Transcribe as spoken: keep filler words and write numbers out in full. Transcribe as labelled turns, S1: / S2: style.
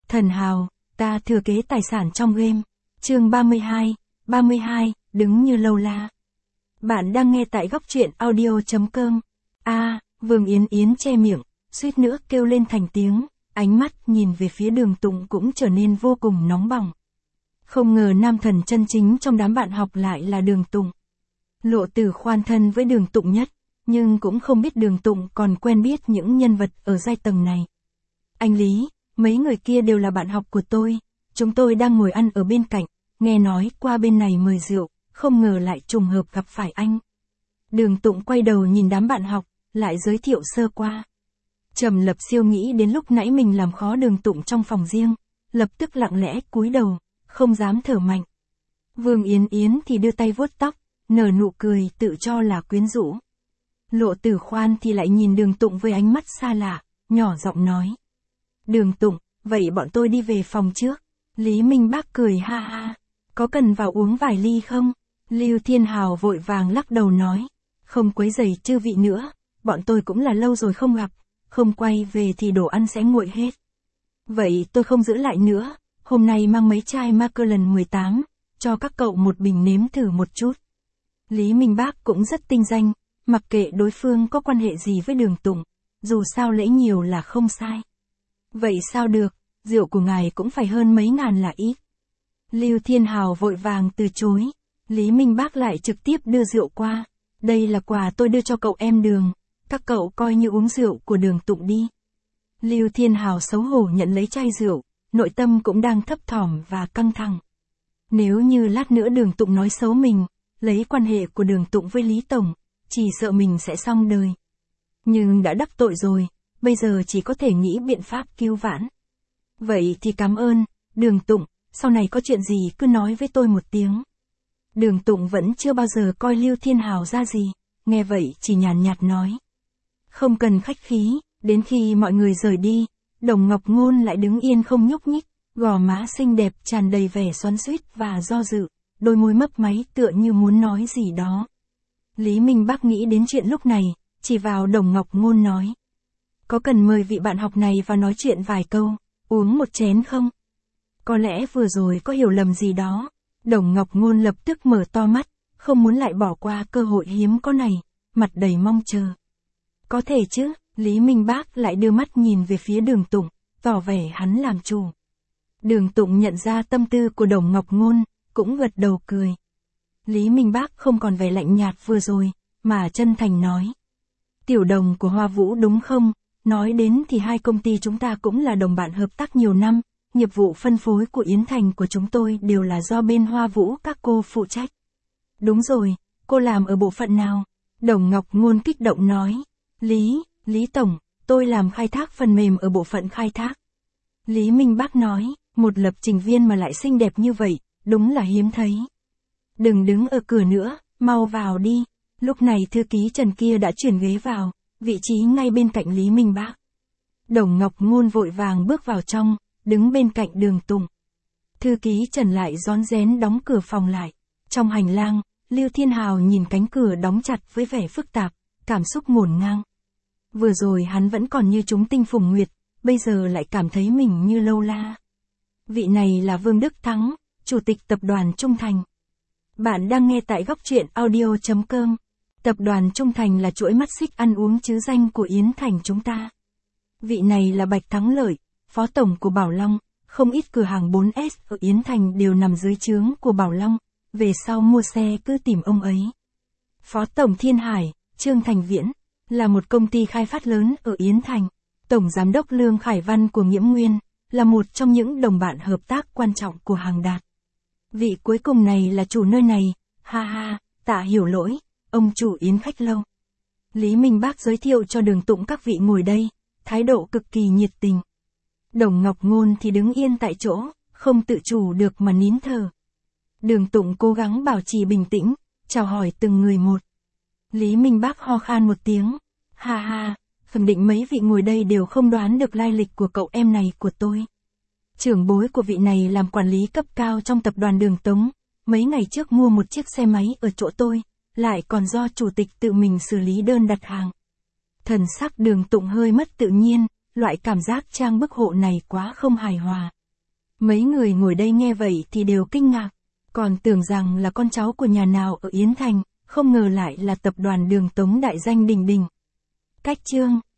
S1: Thần hào, ta thừa kế tài sản trong game. Chương ba mươi hai, ba mươi hai, đứng như lâu la. Bạn đang nghe tại góc truyện audio chấm com. A, Vương Yến Yến che miệng, suýt nữa kêu lên thành tiếng, ánh mắt nhìn về phía Đường Tụng cũng trở nên vô cùng nóng bỏng. Không ngờ nam thần chân chính trong đám bạn học lại là Đường Tụng. Lộ Tử khoan thân với Đường Tụng nhất, nhưng cũng không biết Đường Tụng còn quen biết những nhân vật ở giai tầng này. Anh Lý, mấy người kia đều là bạn học của tôi, chúng tôi đang ngồi ăn ở bên cạnh, nghe nói qua bên này mời rượu, không ngờ lại trùng hợp gặp phải anh. Đường Tụng quay đầu nhìn đám bạn học, lại giới thiệu sơ qua. Trầm Lập Siêu nghĩ đến lúc nãy mình làm khó Đường Tụng trong phòng riêng, lập tức lặng lẽ cúi đầu, không dám thở mạnh. Vương Yến Yến thì đưa tay vuốt tóc, nở nụ cười tự cho là quyến rũ. Lộ Tử khoan thì lại nhìn Đường Tụng với ánh mắt xa lạ, nhỏ giọng nói. Đường Tụng, vậy bọn tôi đi về phòng trước. Lý Minh Bác cười ha ha. Có cần vào uống vài ly không? Lưu Thiên Hào vội vàng lắc đầu nói. Không quấy rầy chư vị nữa, bọn tôi cũng là lâu rồi không gặp, không quay về thì đồ ăn sẽ nguội hết. Vậy tôi không giữ lại nữa, hôm nay mang mấy chai Macallan mười tám, cho các cậu một bình nếm thử một chút. Lý Minh Bác cũng rất tinh danh, mặc kệ đối phương có quan hệ gì với Đường Tụng, dù sao lễ nhiều là không sai. Vậy sao được, rượu của ngài cũng phải hơn mấy ngàn là ít. Lưu Thiên Hào vội vàng từ chối, Lý Minh Bác lại trực tiếp đưa rượu qua. Đây là quà tôi đưa cho cậu em Đường, các cậu coi như uống rượu của Đường Tụng đi. Lưu Thiên Hào xấu hổ nhận lấy chai rượu, nội tâm cũng đang thấp thỏm và căng thẳng. Nếu như lát nữa Đường Tụng nói xấu mình, lấy quan hệ của Đường Tụng với Lý Tổng, chỉ sợ mình sẽ xong đời. Nhưng đã đắc tội rồi, bây giờ chỉ có thể nghĩ biện pháp cứu vãn. Vậy thì cảm ơn, Đường Tụng, sau này có chuyện gì cứ nói với tôi một tiếng. Đường Tụng vẫn chưa bao giờ coi Lưu Thiên Hào ra gì, nghe vậy chỉ nhàn nhạt nói. Không cần khách khí, đến khi mọi người rời đi, Đồng Ngọc Ngôn lại đứng yên không nhúc nhích, gò má xinh đẹp tràn đầy vẻ xoắn xuýt và do dự, đôi môi mấp máy tựa như muốn nói gì đó. Lý Minh Bác nghĩ đến chuyện lúc này, chỉ vào Đồng Ngọc Ngôn nói. Có cần mời vị bạn học này vào nói chuyện vài câu, uống một chén không? Có lẽ vừa rồi có hiểu lầm gì đó. Đồng Ngọc Ngôn lập tức mở to mắt, không muốn lại bỏ qua cơ hội hiếm có này, mặt đầy mong chờ. Có thể chứ, Lý Minh Bác lại đưa mắt nhìn về phía Đường Tụng, tỏ vẻ hắn làm chủ. Đường Tụng nhận ra tâm tư của Đồng Ngọc Ngôn, cũng gật đầu cười. Lý Minh Bác không còn vẻ lạnh nhạt vừa rồi, mà chân thành nói. Tiểu Đồng của Hoa Vũ đúng không? Nói đến thì hai công ty chúng ta cũng là đồng bạn hợp tác nhiều năm, nghiệp vụ phân phối của Yến Thành của chúng tôi đều là do bên Hoa Vũ các cô phụ trách. Đúng rồi, cô làm ở bộ phận nào? Đồng Ngọc Ngôn kích động nói. Lý, Lý Tổng, tôi làm khai thác phần mềm ở bộ phận khai thác. Lý Minh Bác nói, một lập trình viên mà lại xinh đẹp như vậy, đúng là hiếm thấy. Đừng đứng ở cửa nữa, mau vào đi. Lúc này thư ký Trần kia đã chuyển ghế vào, vị trí ngay bên cạnh Lý Minh Bác. Đồng Ngọc Ngôn vội vàng bước vào trong, đứng bên cạnh Đường Tụng. Thư ký Trần lại rón rén đóng cửa phòng lại. Trong hành lang, Lưu Thiên Hào nhìn cánh cửa đóng chặt với vẻ phức tạp, cảm xúc ngổn ngang. Vừa rồi hắn vẫn còn như chúng tinh phùng nguyệt, bây giờ lại cảm thấy mình như lâu la. Vị này là Vương Đức Thắng, Chủ tịch Tập đoàn Trung Thành. Bạn đang nghe tại góc truyện audio chấm com. Tập đoàn Trung Thành là chuỗi mắt xích ăn uống chứ danh của Yến Thành chúng ta. Vị này là Bạch Thắng Lợi, Phó Tổng của Bảo Long, không ít cửa hàng bốn S ở Yến Thành đều nằm dưới trướng của Bảo Long, về sau mua xe cứ tìm ông ấy. Phó Tổng Thiên Hải, Trương Thành Viễn, là một công ty khai phát lớn ở Yến Thành. Tổng Giám đốc Lương Khải Văn của Nghiễm Nguyên, là một trong những đồng bạn hợp tác quan trọng của Hàng Đạt. Vị cuối cùng này là chủ nơi này, ha ha, Tạ Hiểu Lỗi, ông chủ Yến Khách Lâu. Lý Minh Bác giới thiệu cho Đường Tụng các vị ngồi đây, thái độ cực kỳ nhiệt tình. Đồng Ngọc Ngôn thì đứng yên tại chỗ, không tự chủ được mà nín thở. Đường Tụng cố gắng bảo trì bình tĩnh, chào hỏi từng người một. Lý Minh Bác ho khan một tiếng, ha ha, khẳng định mấy vị ngồi đây đều không đoán được lai lịch của cậu em này của tôi. Trưởng bối của vị này làm quản lý cấp cao trong tập đoàn Đường Tống, mấy ngày trước mua một chiếc xe máy ở chỗ tôi, lại còn do chủ tịch tự mình xử lý đơn đặt hàng. Thần sắc Đường Tụng hơi mất tự nhiên, loại cảm giác trang bức hộ này quá không hài hòa, Mấy người ngồi đây nghe vậy thì đều kinh ngạc, còn tưởng rằng là con cháu của nhà nào ở Yến Thành, không ngờ lại là tập đoàn Đường Tống đại danh đỉnh đỉnh. Cách chương